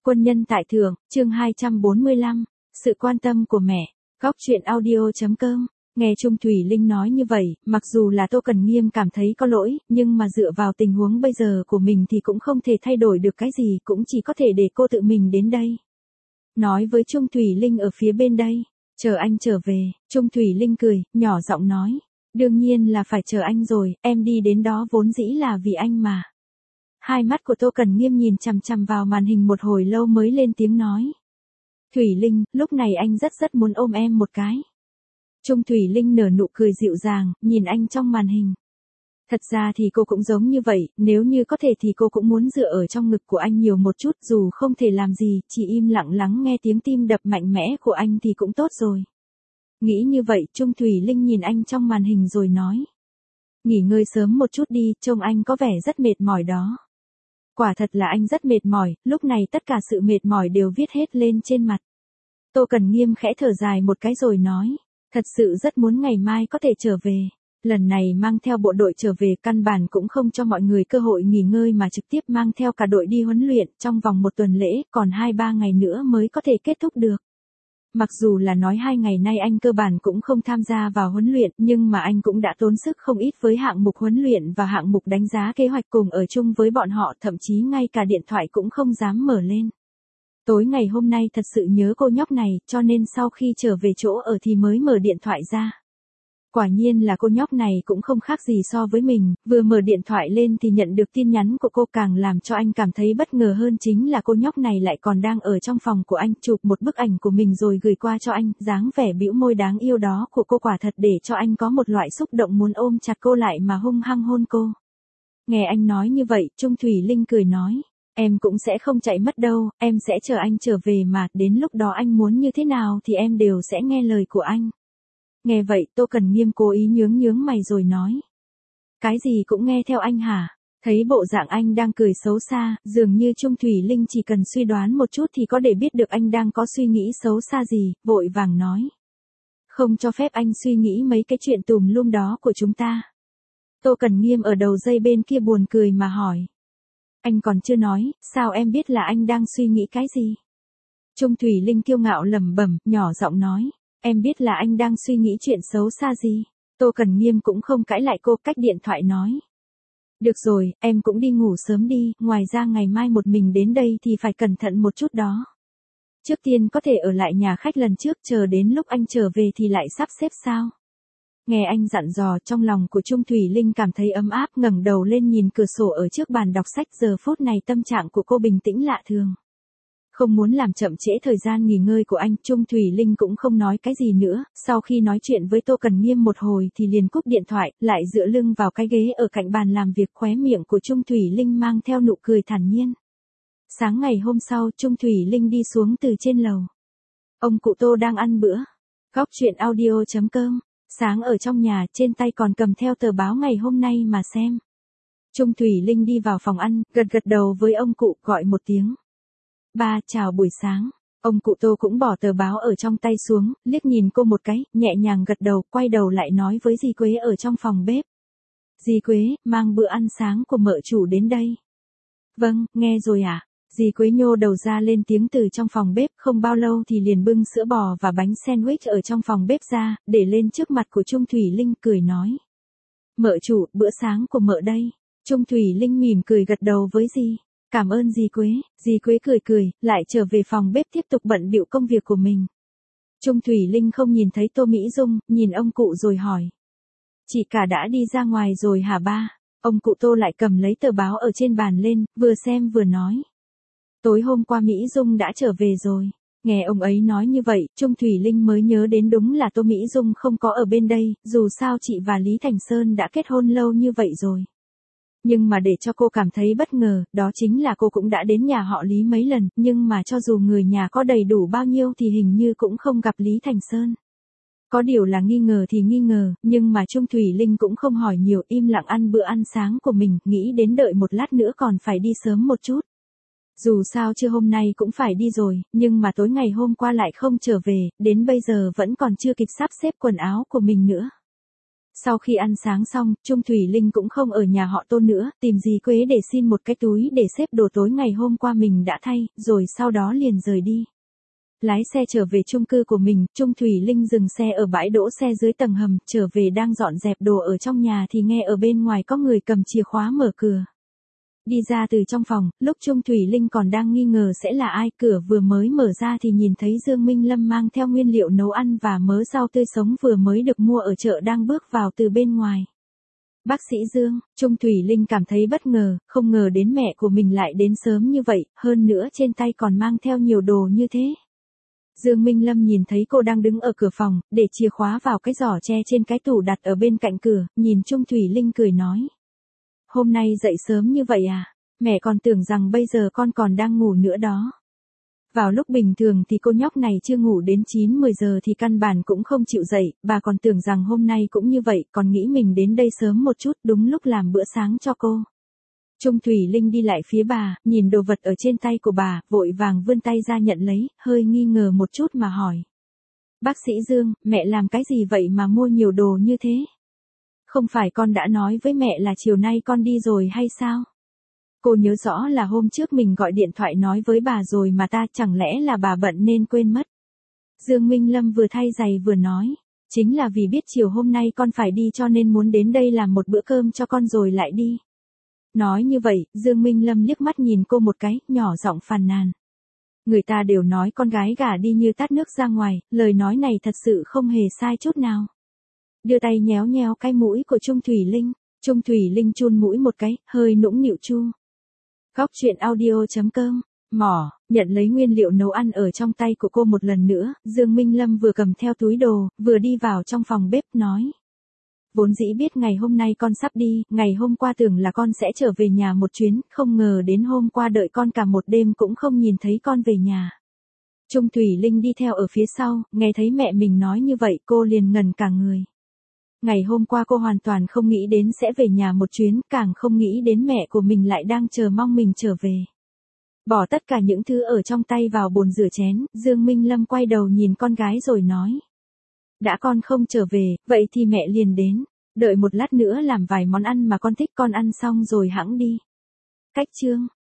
Quân nhân tại thượng, chương 245, sự quan tâm của mẹ, góc truyện audio.com. Nghe Trung Thủy Linh nói như vậy, mặc dù là Tô Cần Nghiêm cảm thấy có lỗi, nhưng mà dựa vào tình huống bây giờ của mình thì cũng không thể thay đổi được cái gì, cũng chỉ có thể để cô tự mình đến đây. Nói với Trung Thủy Linh ở phía bên đây, chờ anh trở về, Trung Thủy Linh cười, nhỏ giọng nói, đương nhiên là phải chờ anh rồi, em đi đến đó vốn dĩ là vì anh mà. Hai mắt của Tô Cần Nghiêm nhìn chằm chằm vào màn hình một hồi lâu mới lên tiếng nói. Thủy Linh, lúc này anh rất muốn ôm em một cái. Trung Thủy Linh nở nụ cười dịu dàng, nhìn anh trong màn hình. Thật ra thì cô cũng giống như vậy, nếu như có thể thì cô cũng muốn dựa ở trong ngực của anh nhiều một chút, dù không thể làm gì, chỉ im lặng lắng nghe tiếng tim đập mạnh mẽ của anh thì cũng tốt rồi. Nghĩ như vậy, Trung Thủy Linh nhìn anh trong màn hình rồi nói. Nghỉ ngơi sớm một chút đi, trông anh có vẻ rất mệt mỏi đó. Quả thật là anh rất mệt mỏi, lúc này tất cả sự mệt mỏi đều viết hết lên trên mặt. Tô Cần Nghiêm khẽ thở dài một cái rồi nói, thật sự rất muốn ngày mai có thể trở về. Lần này mang theo bộ đội trở về căn bản cũng không cho mọi người cơ hội nghỉ ngơi mà trực tiếp mang theo cả đội đi huấn luyện trong vòng một tuần lễ, còn 2-3 ngày nữa mới có thể kết thúc được. Mặc dù là nói 2 ngày nay anh cơ bản cũng không tham gia vào huấn luyện, nhưng mà anh cũng đã tốn sức không ít với hạng mục huấn luyện và hạng mục đánh giá kế hoạch cùng ở chung với bọn họ, thậm chí ngay cả điện thoại cũng không dám mở lên. Tối ngày hôm nay thật sự nhớ cô nhóc này, cho nên sau khi trở về chỗ ở thì mới mở điện thoại ra. Quả nhiên là cô nhóc này cũng không khác gì so với mình, vừa mở điện thoại lên thì nhận được tin nhắn của cô, càng làm cho anh cảm thấy bất ngờ hơn chính là cô nhóc này lại còn đang ở trong phòng của anh chụp một bức ảnh của mình rồi gửi qua cho anh, dáng vẻ bĩu môi đáng yêu đó của cô quả thật để cho anh có một loại xúc động muốn ôm chặt cô lại mà hung hăng hôn cô. Nghe anh nói như vậy, Trung Thủy Linh cười nói, em cũng sẽ không chạy mất đâu, em sẽ chờ anh trở về mà, đến lúc đó anh muốn như thế nào thì em đều sẽ nghe lời của anh. Nghe vậy, Tô Cần Nghiêm cố ý nhướng mày rồi nói. Cái gì cũng nghe theo anh hả? Thấy bộ dạng anh đang cười xấu xa, dường như Trung Thủy Linh chỉ cần suy đoán một chút thì có thể biết được anh đang có suy nghĩ xấu xa gì, vội vàng nói. Không cho phép anh suy nghĩ mấy cái chuyện tùm lum đó của chúng ta. Tô Cần Nghiêm ở đầu dây bên kia buồn cười mà hỏi. Anh còn chưa nói, sao em biết là anh đang suy nghĩ cái gì? Trung Thủy Linh kiêu ngạo lẩm bẩm, nhỏ giọng nói. Em biết là anh đang suy nghĩ chuyện xấu xa gì. Tô Cần Nghiêm cũng không cãi lại cô, cách điện thoại nói. Được rồi, em cũng đi ngủ sớm đi, ngoài ra ngày mai một mình đến đây thì phải cẩn thận một chút đó. Trước tiên có thể ở lại nhà khách lần trước, chờ đến lúc anh trở về thì lại sắp xếp sao? Nghe anh dặn dò, trong lòng của Trung Thủy Linh cảm thấy ấm áp, ngẩng đầu lên nhìn cửa sổ ở trước bàn đọc sách, giờ phút này tâm trạng của cô bình tĩnh lạ thường. Không muốn làm chậm trễ thời gian nghỉ ngơi của anh, Trung Thủy Linh cũng không nói cái gì nữa, sau khi nói chuyện với Tô Cần Nghiêm một hồi thì liền cúp điện thoại, lại dựa lưng vào cái ghế ở cạnh bàn làm việc, khóe miệng của Trung Thủy Linh mang theo nụ cười thản nhiên. Sáng ngày hôm sau, Trung Thủy Linh đi xuống từ trên lầu. Ông cụ Tô đang ăn bữa. Góc truyện audio.com. Sáng ở trong nhà, trên tay còn cầm theo tờ báo ngày hôm nay mà xem. Trung Thủy Linh đi vào phòng ăn, gật đầu với ông cụ, gọi một tiếng. Ba, chào buổi sáng. Ông cụ Tô cũng bỏ tờ báo ở trong tay xuống, liếc nhìn cô một cái, nhẹ nhàng gật đầu, quay đầu lại nói với dì Quế ở trong phòng bếp. Dì Quế, mang bữa ăn sáng của mợ chủ đến đây. Vâng, nghe rồi ạ. Dì Quế nhô đầu ra lên tiếng từ trong phòng bếp, không bao lâu thì liền bưng sữa bò và bánh sandwich ở trong phòng bếp ra, để lên trước mặt của Trung Thủy Linh, cười nói. Mợ chủ, bữa sáng của mợ đây. Trung Thủy Linh mỉm cười gật đầu với dì. Cảm ơn dì Quế cười, lại trở về phòng bếp tiếp tục bận bịu công việc của mình. Trung Thủy Linh không nhìn thấy Tô Mỹ Dung, nhìn ông cụ rồi hỏi. Chị cả đã đi ra ngoài rồi hả ba? Ông cụ Tô lại cầm lấy tờ báo ở trên bàn lên, vừa xem vừa nói. Tối hôm qua Mỹ Dung đã trở về rồi. Nghe ông ấy nói như vậy, Trung Thủy Linh mới nhớ đến đúng là Tô Mỹ Dung không có ở bên đây, dù sao chị và Lý Thành Sơn đã kết hôn lâu như vậy rồi. Nhưng mà để cho cô cảm thấy bất ngờ, đó chính là cô cũng đã đến nhà họ Lý mấy lần, nhưng mà cho dù người nhà có đầy đủ bao nhiêu thì hình như cũng không gặp Lý Thành Sơn. Có điều là nghi ngờ thì nghi ngờ, nhưng mà Trung Thủy Linh cũng không hỏi nhiều, im lặng ăn bữa ăn sáng của mình, nghĩ đến đợi một lát nữa còn phải đi sớm một chút. Dù sao trưa hôm nay cũng phải đi rồi, nhưng mà tối ngày hôm qua lại không trở về, đến bây giờ vẫn còn chưa kịp sắp xếp quần áo của mình nữa. Sau khi ăn sáng xong, Trung Thủy Linh cũng không ở nhà họ Tô nữa, tìm dì Quế để xin một cái túi để xếp đồ tối ngày hôm qua mình đã thay, rồi sau đó liền rời đi. Lái xe trở về chung cư của mình, Trung Thủy Linh dừng xe ở bãi đỗ xe dưới tầng hầm, trở về đang dọn dẹp đồ ở trong nhà thì nghe ở bên ngoài có người cầm chìa khóa mở cửa. Đi ra từ trong phòng, lúc Trung Thủy Linh còn đang nghi ngờ sẽ là ai, cửa vừa mới mở ra thì nhìn thấy Dương Minh Lâm mang theo nguyên liệu nấu ăn và mớ rau tươi sống vừa mới được mua ở chợ đang bước vào từ bên ngoài. Bác sĩ Dương, Trung Thủy Linh cảm thấy bất ngờ, không ngờ đến mẹ của mình lại đến sớm như vậy, hơn nữa trên tay còn mang theo nhiều đồ như thế. Dương Minh Lâm nhìn thấy cô đang đứng ở cửa phòng, để chìa khóa vào cái giỏ tre trên cái tủ đặt ở bên cạnh cửa, nhìn Trung Thủy Linh cười nói. Hôm nay dậy sớm như vậy à? Mẹ còn tưởng rằng bây giờ con còn đang ngủ nữa đó. Vào lúc bình thường thì cô nhóc này chưa ngủ đến 9-10 giờ thì căn bản cũng không chịu dậy, bà còn tưởng rằng hôm nay cũng như vậy, còn nghĩ mình đến đây sớm một chút đúng lúc làm bữa sáng cho cô. Trung Thủy Linh đi lại phía bà, nhìn đồ vật ở trên tay của bà, vội vàng vươn tay ra nhận lấy, hơi nghi ngờ một chút mà hỏi. Bác sĩ Dương, mẹ làm cái gì vậy mà mua nhiều đồ như thế? Không phải con đã nói với mẹ là chiều nay con đi rồi hay sao? Cô nhớ rõ là hôm trước mình gọi điện thoại nói với bà rồi mà ta, chẳng lẽ là bà bận nên quên mất. Dương Minh Lâm vừa thay giày vừa nói. Chính là vì biết chiều hôm nay con phải đi cho nên muốn đến đây làm một bữa cơm cho con rồi lại đi. Nói như vậy, Dương Minh Lâm liếc mắt nhìn cô một cái, nhỏ giọng phàn nàn. Người ta đều nói con gái gả đi như tát nước ra ngoài, lời nói này thật sự không hề sai chút nào. Đưa tay nhéo nhéo cái mũi của Trung Thủy Linh. Trung Thủy Linh chun mũi một cái, hơi nũng nịu chu. Góc truyện audio.com. Mỏ, nhận lấy nguyên liệu nấu ăn ở trong tay của cô một lần nữa, Dương Minh Lâm vừa cầm theo túi đồ, vừa đi vào trong phòng bếp nói. Vốn dĩ biết ngày hôm nay con sắp đi, ngày hôm qua tưởng là con sẽ trở về nhà một chuyến, không ngờ đến hôm qua đợi con cả một đêm cũng không nhìn thấy con về nhà. Trung Thủy Linh đi theo ở phía sau, nghe thấy mẹ mình nói như vậy cô liền ngẩn cả người. Ngày hôm qua cô hoàn toàn không nghĩ đến sẽ về nhà một chuyến, càng không nghĩ đến mẹ của mình lại đang chờ mong mình trở về. Bỏ tất cả những thứ ở trong tay vào bồn rửa chén, Dương Minh Lâm quay đầu nhìn con gái rồi nói. Đã con không trở về, vậy thì mẹ liền đến. Đợi một lát nữa làm vài món ăn mà con thích, con ăn xong rồi hẵng đi. Cách chương.